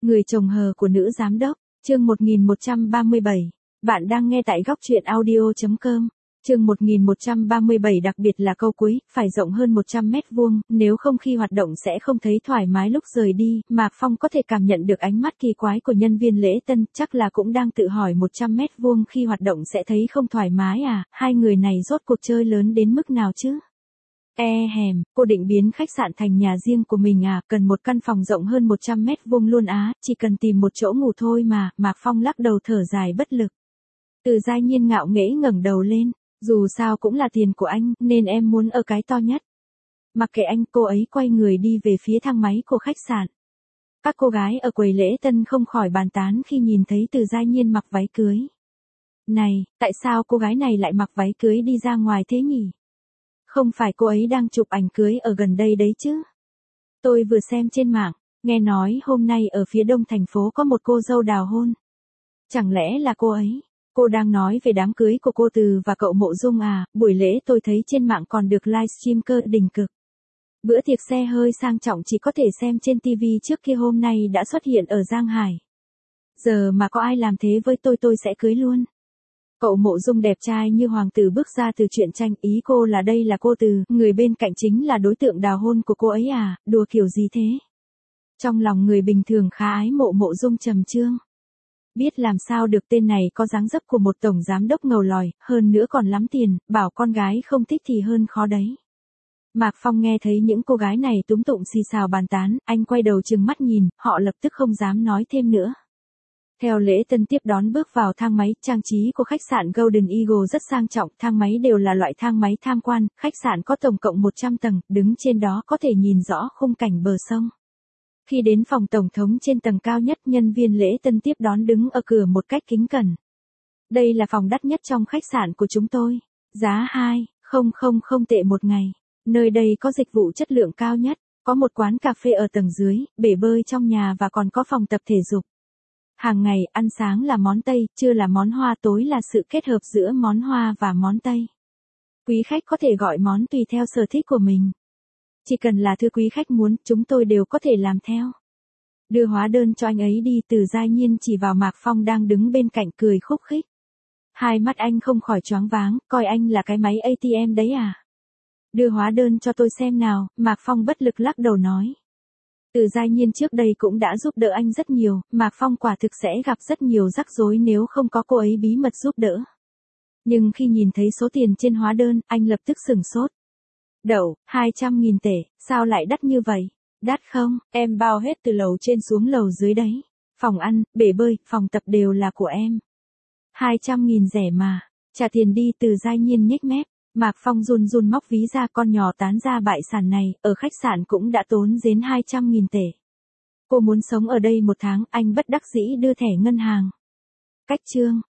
Người chồng hờ của nữ giám đốc, chương 1137. Bạn đang nghe tại góc truyện audio.com. Chương 1137 đặc biệt là câu cuối, phải rộng hơn 100 mét vuông, nếu không khi hoạt động sẽ không thấy thoải mái lúc rời đi. Mạc Phong có thể cảm nhận được ánh mắt kỳ quái của nhân viên lễ tân, chắc là cũng đang tự hỏi 100 mét vuông khi hoạt động sẽ thấy không thoải mái à, hai người này rốt cuộc chơi lớn đến mức nào chứ? Cô định biến khách sạn thành nhà riêng của mình à, cần một căn phòng rộng hơn 100 mét vuông luôn á, chỉ cần tìm một chỗ ngủ thôi mà. Mạc Phong lắc đầu thở dài bất lực. Từ Giai Nhiên ngạo nghễ ngẩng đầu lên, dù sao cũng là tiền của anh, nên em muốn ở cái to nhất. Mặc kệ anh, cô ấy quay người đi về phía thang máy của khách sạn. Các cô gái ở quầy lễ tân không khỏi bàn tán khi nhìn thấy Từ Giai Nhiên mặc váy cưới. Này, tại sao cô gái này lại mặc váy cưới đi ra ngoài thế nhỉ? Không phải cô ấy đang chụp ảnh cưới ở gần đây đấy chứ? Tôi vừa xem trên mạng, nghe nói hôm nay ở phía đông thành phố có một cô dâu đào hôn. Chẳng lẽ là cô ấy? Cô đang nói về đám cưới của cô Từ và cậu Mộ Dung à, buổi lễ tôi thấy trên mạng còn được livestream cơ đỉnh cực. Bữa tiệc xe hơi sang trọng chỉ có thể xem trên TV trước kia hôm nay đã xuất hiện ở Giang Hải. Giờ mà có ai làm thế với tôi sẽ cưới luôn. Cậu Mộ Dung đẹp trai như hoàng tử bước ra từ truyện tranh, ý cô là đây là cô Từ, người bên cạnh chính là đối tượng đào hôn của cô ấy à, đùa kiểu gì thế? Trong lòng người bình thường khá ái mộ Mộ Dung trầm trương. Biết làm sao được, tên này có dáng dấp của một tổng giám đốc ngầu lòi, hơn nữa còn lắm tiền, bảo con gái không thích thì hơn khó đấy. Mạc Phong nghe thấy những cô gái này túm tụng xì xào bàn tán, anh quay đầu trừng mắt nhìn, họ lập tức không dám nói thêm nữa. Theo lễ tân tiếp đón bước vào thang máy, trang trí của khách sạn Golden Eagle rất sang trọng, thang máy đều là loại thang máy tham quan, khách sạn có tổng cộng 100 tầng, đứng trên đó có thể nhìn rõ khung cảnh bờ sông. Khi đến phòng tổng thống trên tầng cao nhất, nhân viên lễ tân tiếp đón đứng ở cửa một cách kính cẩn. Đây là phòng đắt nhất trong khách sạn của chúng tôi. Giá 2,000 tệ một ngày. Nơi đây có dịch vụ chất lượng cao nhất, có một quán cà phê ở tầng dưới, bể bơi trong nhà và còn có phòng tập thể dục. Hàng ngày, ăn sáng là món Tây, trưa là món Hoa, tối là sự kết hợp giữa món Hoa và món Tây. Quý khách có thể gọi món tùy theo sở thích của mình. Chỉ cần là thứ quý khách muốn, chúng tôi đều có thể làm theo. Đưa hóa đơn cho anh ấy đi. Từ Giai Nhiên chỉ vào Mạc Phong đang đứng bên cạnh cười khúc khích. Hai mắt anh không khỏi choáng váng, coi anh là cái máy ATM đấy à? Đưa hóa đơn cho tôi xem nào, Mạc Phong bất lực lắc đầu nói. Từ Giai Nhiên trước đây cũng đã giúp đỡ anh rất nhiều, Mạc Phong quả thực sẽ gặp rất nhiều rắc rối nếu không có cô ấy bí mật giúp đỡ. Nhưng khi nhìn thấy số tiền trên hóa đơn, anh lập tức sửng sốt. Đậu, 200.000 tệ, sao lại đắt như vậy? Đắt không, em bao hết từ lầu trên xuống lầu dưới đấy. Phòng ăn, bể bơi, phòng tập đều là của em. 200.000 rẻ mà, trả tiền đi. Từ Giai Nhiên nhếch mép. Mạc Phong run run móc ví ra, con nhỏ tán ra bại sản này, ở khách sạn cũng đã tốn đến 200.000 tệ. Cô muốn sống ở đây một tháng, anh bất đắc dĩ đưa thẻ ngân hàng. Cách chương,